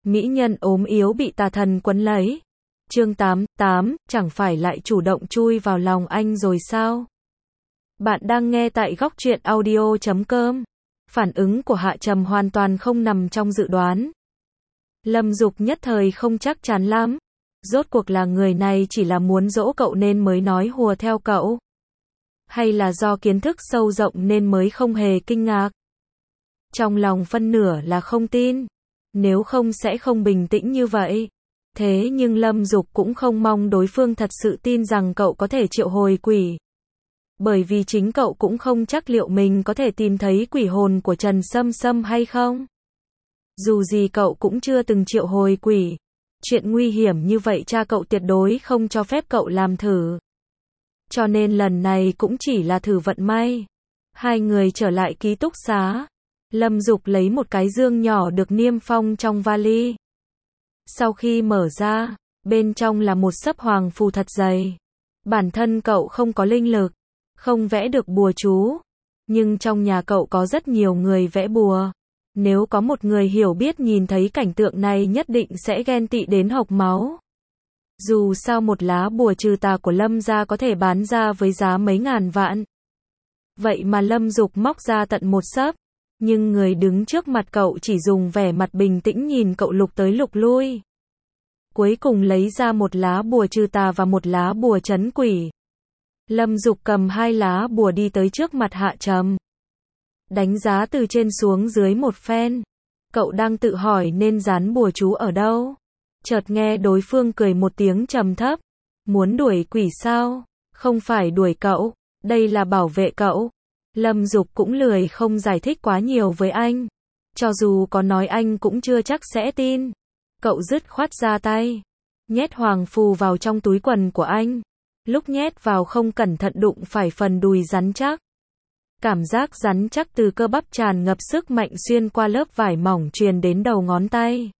Mỹ nhân ốm yếu bị tà thần quấn lấy. Chương 88, chẳng phải lại chủ động chui vào lòng anh rồi sao? Bạn đang nghe tại góc truyện audio.com. Phản ứng của Hạ Trầm hoàn toàn không nằm trong dự đoán. Lâm Dục nhất thời không chắc chắn lắm. Rốt cuộc là người này chỉ là muốn dỗ cậu nên mới nói hùa theo cậu? Hay là do kiến thức sâu rộng nên mới không hề kinh ngạc? Trong lòng phân nửa là không tin. Nếu không sẽ không bình tĩnh như vậy. Thế nhưng Lâm Dục cũng không mong đối phương thật sự tin rằng cậu có thể triệu hồi quỷ. Bởi vì chính cậu cũng không chắc liệu mình có thể tìm thấy quỷ hồn của Trần Sâm Sâm hay không. Dù gì cậu cũng chưa từng triệu hồi quỷ. Chuyện nguy hiểm như vậy cha cậu tuyệt đối không cho phép cậu làm thử. Cho nên lần này cũng chỉ là thử vận may. Hai người trở lại ký túc xá. Lâm Dục lấy một cái dương nhỏ được niêm phong trong vali. Sau khi mở ra, bên trong là một xấp hoàng phù thật dày. Bản thân cậu không có linh lực, không vẽ được bùa chú. Nhưng trong nhà cậu có rất nhiều người vẽ bùa. Nếu có một người hiểu biết nhìn thấy cảnh tượng này nhất định sẽ ghen tị đến hộc máu. Dù sao một lá bùa trừ tà của Lâm gia có thể bán ra với giá mấy ngàn vạn. Vậy mà Lâm Dục móc ra tận một xấp. Nhưng người đứng trước mặt cậu chỉ dùng vẻ mặt bình tĩnh nhìn cậu lục tới lục lui. Cuối cùng lấy ra một lá bùa trừ tà và một lá bùa trấn quỷ. Lâm Dục cầm hai lá bùa đi tới trước mặt Hạ Trầm. Đánh giá từ trên xuống dưới một phen. Cậu đang tự hỏi nên dán bùa chú ở đâu. Chợt nghe đối phương cười một tiếng trầm thấp. Muốn đuổi quỷ sao? Không phải đuổi cậu, đây là bảo vệ cậu. Lâm Dục cũng lười không giải thích quá nhiều với anh. Cho dù có nói anh cũng chưa chắc sẽ tin. Cậu dứt khoát ra tay. Nhét hoàng phù vào trong túi quần của anh. Lúc nhét vào không cẩn thận đụng phải phần đùi rắn chắc. Cảm giác rắn chắc từ cơ bắp tràn ngập sức mạnh xuyên qua lớp vải mỏng truyền đến đầu ngón tay.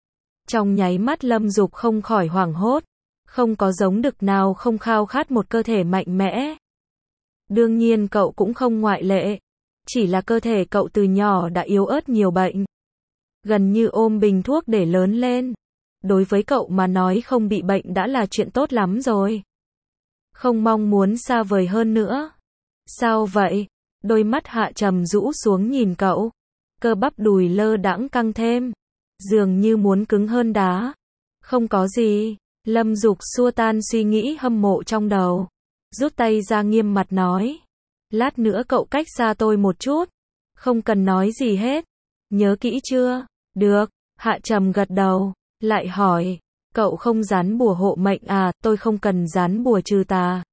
Trong nháy mắt Lâm Dục không khỏi hoảng hốt. Không có giống đực nào không khao khát một cơ thể mạnh mẽ. Đương nhiên cậu cũng không ngoại lệ. Chỉ là cơ thể cậu từ nhỏ đã yếu ớt nhiều bệnh. Gần như ôm bình thuốc để lớn lên. Đối với cậu mà nói không bị bệnh đã là chuyện tốt lắm rồi. Không mong muốn xa vời hơn nữa. Sao vậy? Đôi mắt Hạ Trầm rũ xuống nhìn cậu. Cơ bắp đùi lơ đãng căng thêm. Dường như muốn cứng hơn đá. Không có gì. Lâm Dục xua tan suy nghĩ hâm mộ trong đầu. Rút tay ra nghiêm mặt nói. Lát nữa cậu cách xa tôi một chút. Không cần nói gì hết. Nhớ kỹ chưa? Được. Hạ Trầm gật đầu. Lại hỏi. Cậu không dán bùa hộ mệnh à? Tôi không cần dán bùa trừ tà.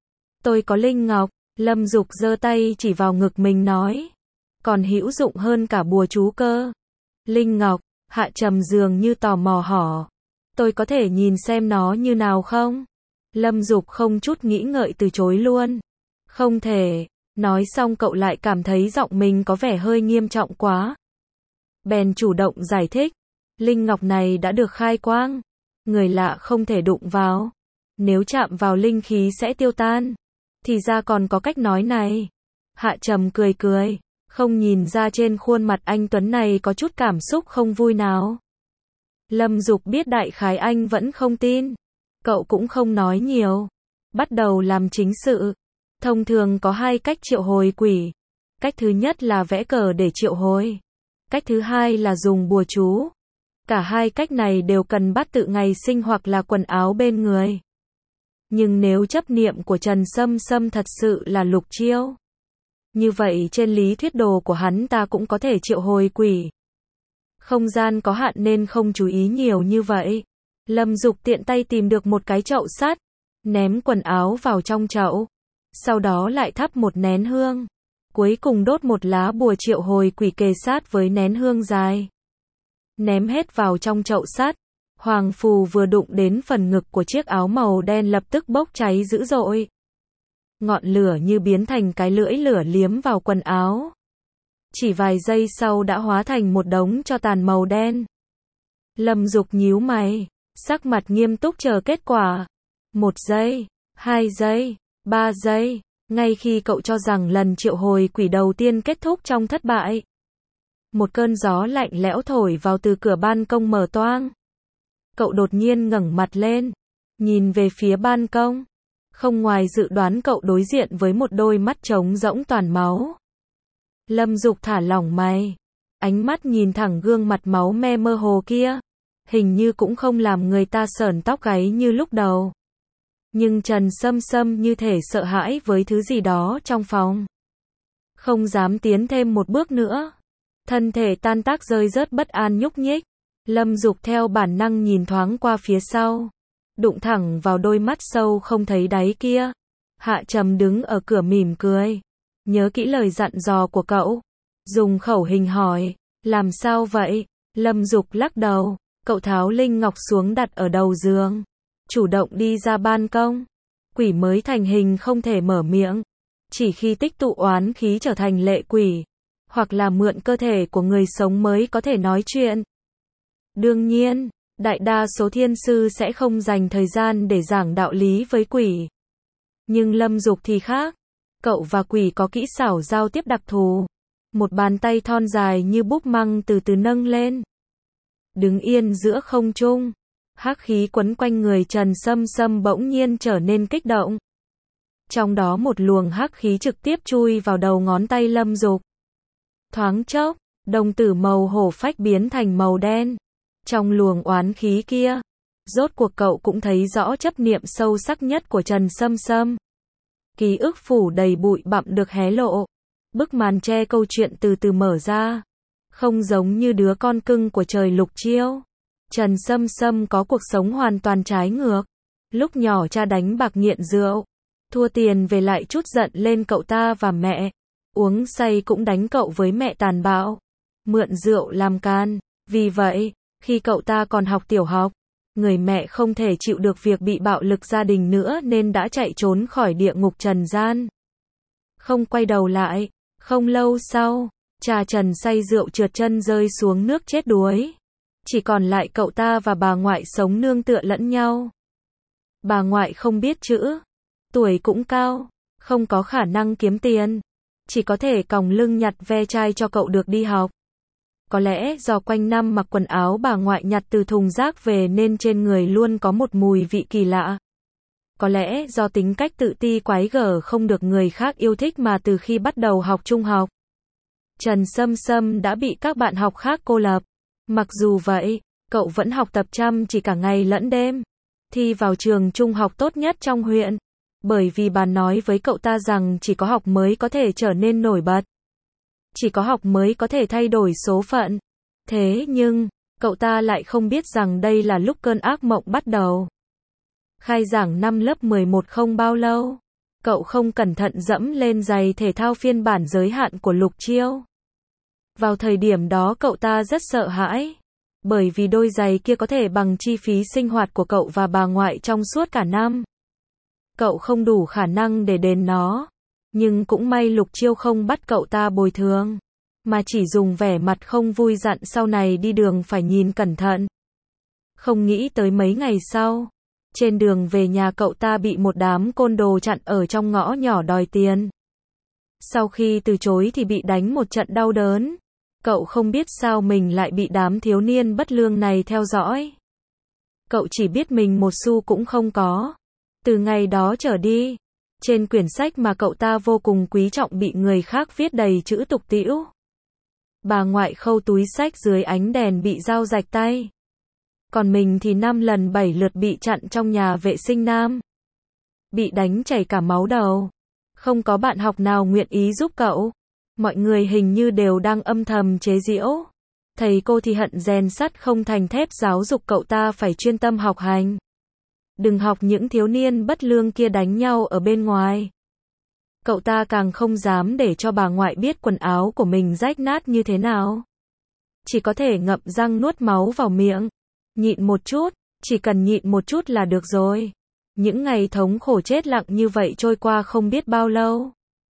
Tôi có linh ngọc. Lâm Dục giơ tay chỉ vào ngực mình nói. Còn hữu dụng hơn cả bùa chú cơ. Linh ngọc. Hạ Trầm dường như tò mò hỏi. Tôi có thể nhìn xem nó như nào không? Lâm Dục không chút nghĩ ngợi từ chối luôn. Không thể. Nói xong cậu lại cảm thấy giọng mình có vẻ hơi nghiêm trọng quá. Bèn chủ động giải thích. Linh ngọc này đã được khai quang. Người lạ không thể đụng vào. Nếu chạm vào linh khí sẽ tiêu tan. Thì ra còn có cách nói này. Hạ Trầm cười cười. Không nhìn ra trên khuôn mặt anh Tuấn này có chút cảm xúc không vui nào. Lâm Dục biết đại khái anh vẫn không tin. Cậu cũng không nói nhiều. Bắt đầu làm chính sự. Thông thường có hai cách triệu hồi quỷ. Cách thứ nhất là vẽ cờ để triệu hồi. Cách thứ hai là dùng bùa chú. Cả hai cách này đều cần bát tự ngày sinh hoặc là quần áo bên người. Nhưng nếu chấp niệm của Trần Sâm Sâm thật sự là lục chiêu. Như vậy trên lý thuyết đồ của hắn ta cũng có thể triệu hồi quỷ. Không gian có hạn nên không chú ý nhiều như vậy. Lâm Dục tiện tay tìm được một cái chậu sắt. Ném quần áo vào trong chậu. Sau đó lại thắp một nén hương. Cuối cùng đốt một lá bùa triệu hồi quỷ kề sát với nén hương dài. Ném hết vào trong chậu sắt. Hoàng phù vừa đụng đến phần ngực của chiếc áo màu đen lập tức bốc cháy dữ dội. Ngọn lửa như biến thành cái lưỡi lửa liếm vào quần áo. Chỉ vài giây sau đã hóa thành một đống tro tàn màu đen. Lâm Dục nhíu mày, sắc mặt nghiêm túc chờ kết quả. 1 giây, 2 giây, 3 giây, ngay khi cậu cho rằng lần triệu hồi quỷ đầu tiên kết thúc trong thất bại. Một cơn gió lạnh lẽo thổi vào từ cửa ban công mở toang. Cậu đột nhiên ngẩng mặt lên, nhìn về phía ban công. Không ngoài dự đoán cậu đối diện với một đôi mắt trống rỗng toàn máu. Lâm Dục thả lỏng mày, ánh mắt nhìn thẳng gương mặt máu me mơ hồ kia. Hình như cũng không làm người ta sởn tóc gáy như lúc đầu. Nhưng Trần Sâm Sâm như thể sợ hãi với thứ gì đó trong phòng. Không dám tiến thêm một bước nữa. Thân thể tan tác rơi rớt bất an nhúc nhích. Lâm Dục theo bản năng nhìn thoáng qua phía sau. Đụng thẳng vào đôi mắt sâu không thấy đáy kia. Hạ Trầm đứng ở cửa mỉm cười. Nhớ kỹ lời dặn dò của cậu. Dùng khẩu hình hỏi. Làm sao vậy? Lâm Dục lắc đầu. Cậu tháo linh ngọc xuống đặt ở đầu giường. Chủ động đi ra ban công. Quỷ mới thành hình không thể mở miệng. Chỉ khi tích tụ oán khí trở thành lệ quỷ. Hoặc là mượn cơ thể của người sống mới có thể nói chuyện. Đương nhiên, đại đa số thiên sư sẽ không dành thời gian để giảng đạo lý với quỷ. Nhưng Lâm Dục thì khác. Cậu và quỷ có kỹ xảo giao tiếp đặc thù. Một bàn tay thon dài như búp măng từ từ nâng lên. Đứng yên giữa không trung. Hắc khí quấn quanh người Trần Sâm Sâm bỗng nhiên trở nên kích động. Trong đó một luồng hắc khí trực tiếp chui vào đầu ngón tay Lâm Dục. Thoáng chốc, đồng tử màu hổ phách biến thành màu đen. Trong luồng oán khí kia, rốt cuộc cậu cũng thấy rõ chấp niệm sâu sắc nhất của Trần Sâm Sâm. Ký ức phủ đầy bụi bặm được hé lộ. Bức màn che câu chuyện từ từ mở ra. Không giống như đứa con cưng của trời Lục Chiêu. Trần Sâm Sâm có cuộc sống hoàn toàn trái ngược. Lúc nhỏ cha đánh bạc nghiện rượu. Thua tiền về lại trút giận lên cậu ta và mẹ. Uống say cũng đánh cậu với mẹ tàn bạo. Mượn rượu làm can. Vì vậy, khi cậu ta còn học tiểu học, người mẹ không thể chịu được việc bị bạo lực gia đình nữa nên đã chạy trốn khỏi địa ngục trần gian. Không quay đầu lại, không lâu sau, cha Trần say rượu trượt chân rơi xuống nước chết đuối. Chỉ còn lại cậu ta và bà ngoại sống nương tựa lẫn nhau. Bà ngoại không biết chữ, tuổi cũng cao, không có khả năng kiếm tiền, chỉ có thể còng lưng nhặt ve chai cho cậu được đi học. Có lẽ do quanh năm mặc quần áo bà ngoại nhặt từ thùng rác về nên trên người luôn có một mùi vị kỳ lạ. Có lẽ do tính cách tự ti quái gở không được người khác yêu thích mà từ khi bắt đầu học trung học, Trần Sâm Sâm đã bị các bạn học khác cô lập. Mặc dù vậy, cậu vẫn học tập chăm chỉ cả ngày lẫn đêm. Thi vào trường trung học tốt nhất trong huyện. Bởi vì bà nói với cậu ta rằng chỉ có học mới có thể trở nên nổi bật. Chỉ có học mới có thể thay đổi số phận. Thế nhưng, cậu ta lại không biết rằng đây là lúc cơn ác mộng bắt đầu. Khai giảng năm lớp 11 không bao lâu, cậu không cẩn thận dẫm lên giày thể thao phiên bản giới hạn của Lục Chiêu. Vào thời điểm đó cậu ta rất sợ hãi. Bởi vì đôi giày kia có thể bằng chi phí sinh hoạt của cậu và bà ngoại trong suốt cả năm. Cậu không đủ khả năng để đền nó. Nhưng cũng may Lục Chiêu không bắt cậu ta bồi thường, mà chỉ dùng vẻ mặt không vui dặn sau này đi đường phải nhìn cẩn thận. Không nghĩ tới mấy ngày sau, trên đường về nhà cậu ta bị một đám côn đồ chặn ở trong ngõ nhỏ đòi tiền. Sau khi từ chối thì bị đánh một trận đau đớn. Cậu không biết sao mình lại bị đám thiếu niên bất lương này theo dõi. Cậu chỉ biết mình một xu cũng không có. Từ ngày đó trở đi, trên quyển sách mà cậu ta vô cùng quý trọng bị người khác viết đầy chữ tục tĩu. Bà ngoại khâu túi sách dưới ánh đèn bị dao rạch tay. Còn mình thì 5 lần 7 lượt bị chặn trong nhà vệ sinh nam. Bị đánh chảy cả máu đầu. Không có bạn học nào nguyện ý giúp cậu. Mọi người hình như đều đang âm thầm chế giễu. Thầy cô thì hận rèn sắt không thành thép giáo dục cậu ta phải chuyên tâm học hành. Đừng học những thiếu niên bất lương kia đánh nhau ở bên ngoài. Cậu ta càng không dám để cho bà ngoại biết quần áo của mình rách nát như thế nào. Chỉ có thể ngậm răng nuốt máu vào miệng. Nhịn một chút, chỉ cần nhịn một chút là được rồi. Những ngày thống khổ chết lặng như vậy trôi qua không biết bao lâu.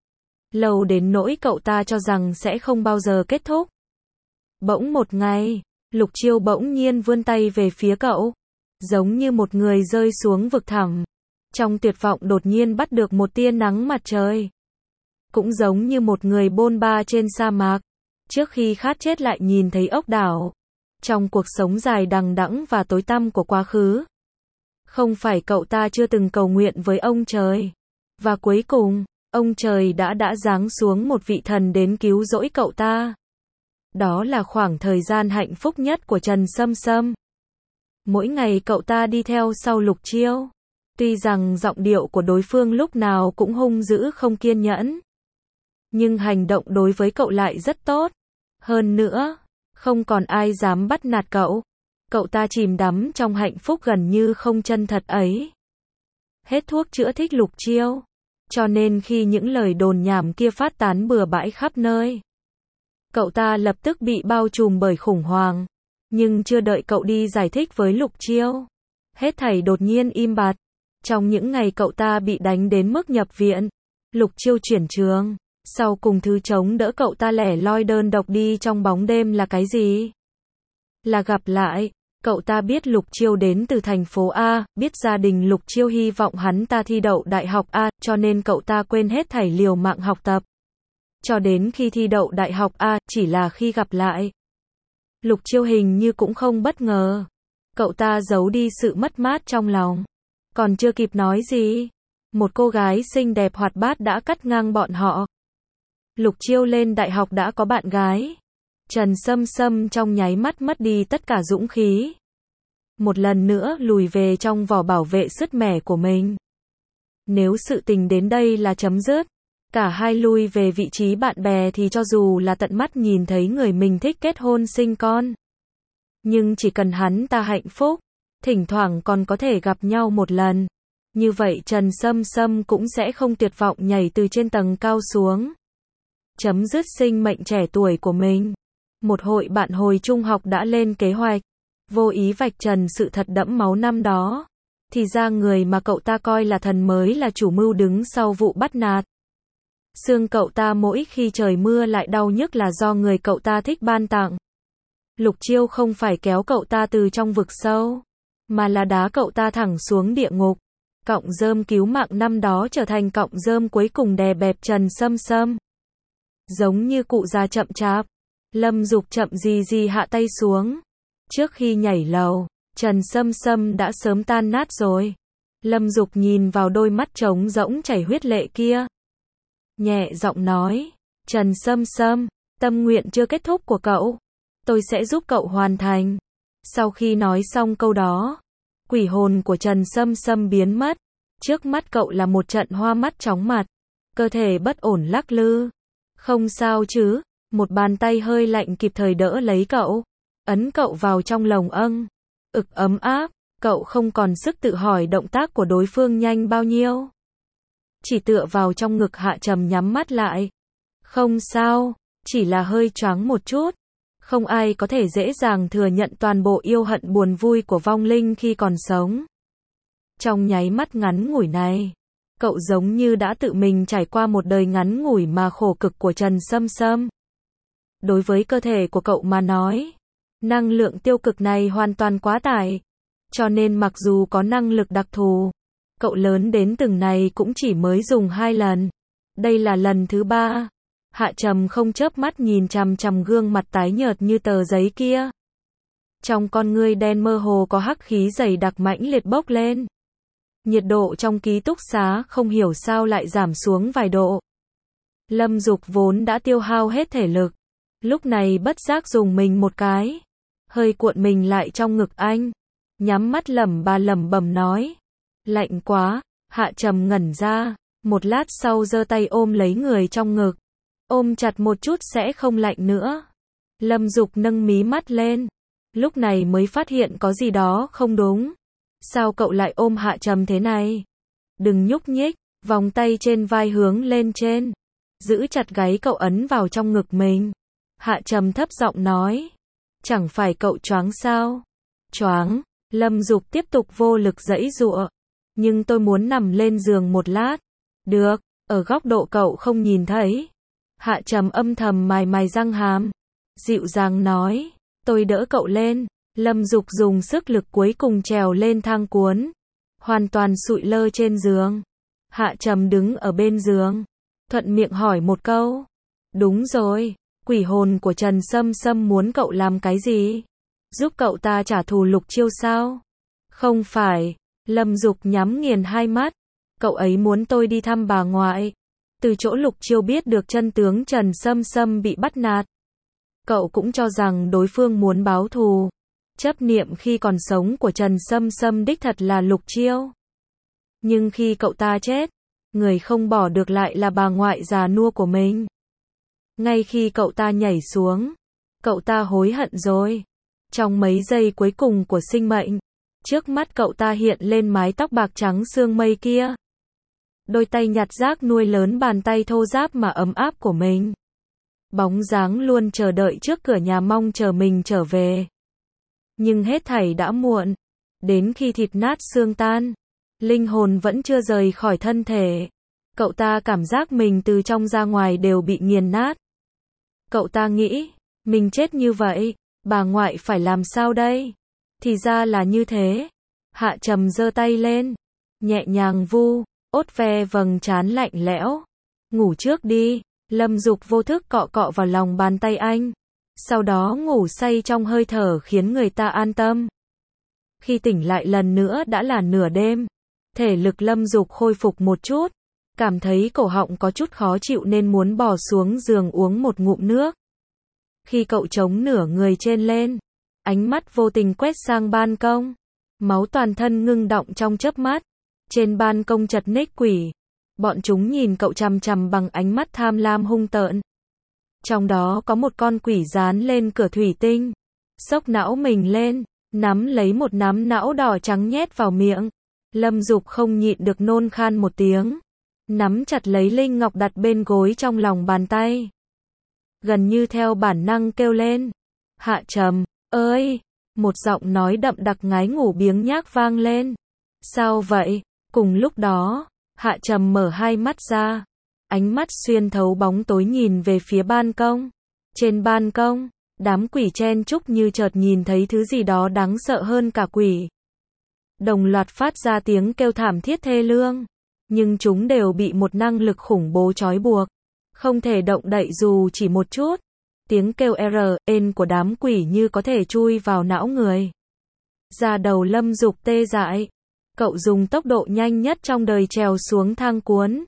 Lâu đến nỗi cậu ta cho rằng sẽ không bao giờ kết thúc. Bỗng một ngày, Lục Chiêu bỗng nhiên vươn tay về phía cậu. Giống như một người rơi xuống vực thẳm. Trong tuyệt vọng đột nhiên bắt được một tia nắng mặt trời. Cũng giống như một người bôn ba trên sa mạc. trước khi khát chết lại nhìn thấy ốc đảo. Trong cuộc sống dài đằng đẵng và tối tăm của quá khứ, không phải cậu ta chưa từng cầu nguyện với ông trời. Và cuối cùng, ông trời đã giáng xuống một vị thần đến cứu rỗi cậu ta. Đó là khoảng thời gian hạnh phúc nhất của Trần Sâm Sâm. Mỗi ngày cậu ta đi theo sau Lục Chiêu. Tuy rằng giọng điệu của đối phương lúc nào cũng hung dữ không kiên nhẫn, nhưng hành động đối với cậu lại rất tốt. Hơn nữa, không còn ai dám bắt nạt cậu. Cậu ta chìm đắm trong hạnh phúc gần như không chân thật ấy. Hết thuốc chữa thích Lục Chiêu. Cho nên khi những lời đồn nhảm kia phát tán bừa bãi khắp nơi, cậu ta lập tức bị bao trùm bởi khủng hoảng. Nhưng chưa đợi cậu đi giải thích với Lục Chiêu, hết thảy đột nhiên im bặt. Trong những ngày cậu ta bị đánh đến mức nhập viện, Lục Chiêu chuyển trường. Sau cùng thứ chống đỡ cậu ta lẻ loi đơn độc đi trong bóng đêm là cái gì? Là gặp lại. Cậu ta biết Lục Chiêu đến từ thành phố A, biết gia đình Lục Chiêu hy vọng hắn ta thi đậu đại học A, cho nên cậu ta quên hết thảy liều mạng học tập. Cho đến khi thi đậu đại học A, chỉ là khi gặp lại, Lục Chiêu hình như cũng không bất ngờ. Cậu ta giấu đi sự mất mát trong lòng. Còn chưa kịp nói gì, một cô gái xinh đẹp hoạt bát đã cắt ngang bọn họ. Lục Chiêu lên đại học đã có bạn gái. Trần Sâm Sâm trong nháy mắt mất đi tất cả dũng khí. Một lần nữa lùi về trong vỏ bảo vệ sứt mẻ của mình. Nếu sự tình đến đây là chấm dứt, cả hai lui về vị trí bạn bè thì cho dù là tận mắt nhìn thấy người mình thích kết hôn sinh con, nhưng chỉ cần hắn ta hạnh phúc, thỉnh thoảng còn có thể gặp nhau một lần, như vậy Trần Sâm Sâm cũng sẽ không tuyệt vọng nhảy từ trên tầng cao xuống. Chấm dứt sinh mệnh trẻ tuổi của mình. Một hội bạn hồi trung học đã lên kế hoạch, vô ý vạch trần sự thật đẫm máu năm đó. Thì ra người mà cậu ta coi là thần mới là chủ mưu đứng sau vụ bắt nạt. Xương cậu ta mỗi khi trời mưa lại đau nhức là do người cậu ta thích ban tặng. Lục Chiêu không phải kéo cậu ta từ trong vực sâu, mà là đá cậu ta thẳng xuống địa ngục. Cọng rơm cứu mạng năm đó trở thành cọng rơm cuối cùng đè bẹp Trần Sâm Sâm. Giống như cụ già chậm chạp, Lâm Dục chậm gì hạ tay xuống. Trước khi nhảy lầu, Trần Sâm Sâm đã sớm tan nát rồi. Lâm Dục nhìn vào đôi mắt trống rỗng chảy huyết lệ kia, nhẹ giọng nói, Trần Sâm Sâm, tâm nguyện chưa kết thúc của cậu, tôi sẽ giúp cậu hoàn thành. Sau khi nói xong câu đó, quỷ hồn của Trần Sâm Sâm biến mất. Trước mắt cậu là một trận hoa mắt chóng mặt, cơ thể bất ổn lắc lư. Không sao chứ? Một bàn tay hơi lạnh kịp thời đỡ lấy cậu, ấn cậu vào trong lồng ực ấm áp. Cậu không còn sức tự hỏi động tác của đối phương nhanh bao nhiêu, chỉ tựa vào trong ngực Hạ Trầm nhắm mắt lại. Không sao, chỉ là hơi choáng một chút. Không ai có thể dễ dàng thừa nhận toàn bộ yêu hận buồn vui của vong linh khi còn sống. Trong nháy mắt ngắn ngủi này, cậu giống như đã tự mình trải qua một đời ngắn ngủi mà khổ cực của Trần Sâm Sâm. Đối với cơ thể của cậu mà nói, năng lượng tiêu cực này hoàn toàn quá tải. Cho nên mặc dù có năng lực đặc thù, cậu lớn đến từng này cũng chỉ mới dùng 2 lần. Đây là lần thứ 3. Hạ Trầm không chớp mắt nhìn chằm chằm gương mặt tái nhợt như tờ giấy kia. Trong con ngươi đen mơ hồ có hắc khí dày đặc mãnh liệt bốc lên. Nhiệt độ trong ký túc xá không hiểu sao lại giảm xuống vài độ. Lâm Dục vốn đã tiêu hao hết thể lực, lúc này bất giác dùng mình một cái, hơi cuộn mình lại trong ngực anh, nhắm mắt lẩm bẩm nói, lạnh quá. Hạ Trầm ngẩn ra, một lát sau giơ tay ôm lấy người trong ngực, ôm chặt một chút sẽ không lạnh nữa. Lâm Dục nâng mí mắt lên, lúc này mới phát hiện có gì đó không đúng. Sao cậu lại ôm Hạ Trầm thế này? Đừng nhúc nhích. Vòng tay trên vai hướng lên trên, giữ chặt gáy cậu ấn vào trong ngực mình. Hạ Trầm thấp giọng nói, chẳng phải cậu choáng sao? Choáng. Lâm Dục tiếp tục vô lực giãy giụa, nhưng tôi muốn nằm lên giường một lát. Được, ở góc độ cậu không nhìn thấy. Hạ Trầm âm thầm mài răng hàm, dịu dàng nói, tôi đỡ cậu lên. Lâm Dục dùng sức lực cuối cùng trèo lên thang cuốn, hoàn toàn sụi lơ trên giường. Hạ Trầm đứng ở bên giường, thuận miệng hỏi một câu. Đúng rồi, Quỷ hồn của Trần Sâm Sâm muốn cậu làm cái gì? Giúp cậu ta trả thù Lục Chiêu sao? Không phải. Lâm Dục nhắm nghiền hai mắt. Cậu ấy muốn tôi đi thăm bà ngoại. Từ chỗ Lục Chiêu biết được chân tướng Trần Sâm Sâm bị bắt nạt. Cậu cũng cho rằng đối phương muốn báo thù. Chấp niệm khi còn sống của Trần Sâm Sâm đích thật là Lục Chiêu. Nhưng khi cậu ta chết, người không bỏ được lại là bà ngoại già nua của mình. Ngay khi cậu ta nhảy xuống, cậu ta hối hận rồi. Trong mấy giây cuối cùng của sinh mệnh, trước mắt cậu ta hiện lên mái tóc bạc trắng sương mây kia. Đôi tay nhặt rác nuôi lớn bàn tay thô ráp mà ấm áp của mình. Bóng dáng luôn chờ đợi trước cửa nhà mong chờ mình trở về. Nhưng hết thảy đã muộn. Đến khi thịt nát xương tan, linh hồn vẫn chưa rời khỏi thân thể. Cậu ta cảm giác mình từ trong ra ngoài đều bị nghiền nát. Cậu ta nghĩ, mình chết như vậy, bà ngoại phải làm sao đây? Thì ra là như thế. Hạ Trầm giơ tay lên, nhẹ nhàng vu, ốt ve vầng trán lạnh lẽo. Ngủ trước đi. Lâm Dục vô thức cọ cọ vào lòng bàn tay anh. Sau đó ngủ say trong hơi thở khiến người ta an tâm. Khi tỉnh lại lần nữa đã là nửa đêm. Thể lực Lâm Dục khôi phục một chút. Cảm thấy cổ họng có chút khó chịu nên muốn bò xuống giường uống một ngụm nước. Khi cậu chống nửa người trên lên, ánh mắt vô tình quét sang ban công. Máu toàn thân ngưng đọng trong chớp mắt. Trên ban công chật ních quỷ. Bọn chúng nhìn cậu chằm chằm bằng ánh mắt tham lam hung tợn. Trong đó có một con quỷ dán lên cửa thủy tinh. Xốc não mình lên, nắm lấy một nắm não đỏ trắng nhét vào miệng. Lâm Dục không nhịn được nôn khan một tiếng. Nắm chặt lấy linh ngọc đặt bên gối trong lòng bàn tay. Gần như theo bản năng kêu lên. Hạ Trầm, ơi! Một giọng nói đậm đặc ngái ngủ biếng nhác vang lên. Sao vậy? Cùng lúc đó, Hạ Trầm mở hai mắt ra. Ánh mắt xuyên thấu bóng tối nhìn về phía ban công. Trên ban công, đám quỷ chen chúc như chợt nhìn thấy thứ gì đó đáng sợ hơn cả quỷ. Đồng loạt phát ra tiếng kêu thảm thiết thê lương. Nhưng chúng đều bị một năng lực khủng bố trói buộc. Không thể động đậy dù chỉ một chút. Tiếng kêu R.N. của đám quỷ như có thể chui vào não người. Da đầu Lâm Dục tê dại. Cậu dùng tốc độ nhanh nhất trong đời trèo xuống thang cuốn.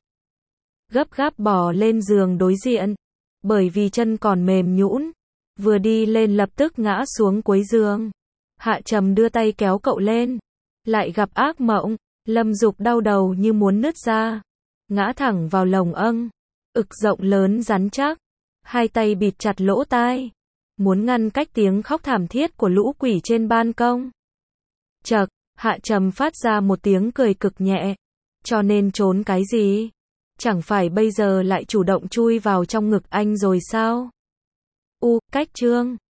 Gấp gáp bò lên giường đối diện. Bởi vì chân còn mềm nhũn, vừa đi lên lập tức ngã xuống cuối giường. Hạ Trầm đưa tay kéo cậu lên. Lại gặp ác mộng. Lâm Dục đau đầu như muốn nứt ra. Ngã thẳng vào lồng âng. Ực rộng lớn rắn chắc. Hai tay bịt chặt lỗ tai. Muốn ngăn cách tiếng khóc thảm thiết của lũ quỷ trên ban công. Chậc, Hạ Trầm phát ra một tiếng cười cực nhẹ. Cho nên trốn cái gì? Chẳng phải bây giờ lại chủ động chui vào trong ngực anh rồi sao? Cách chương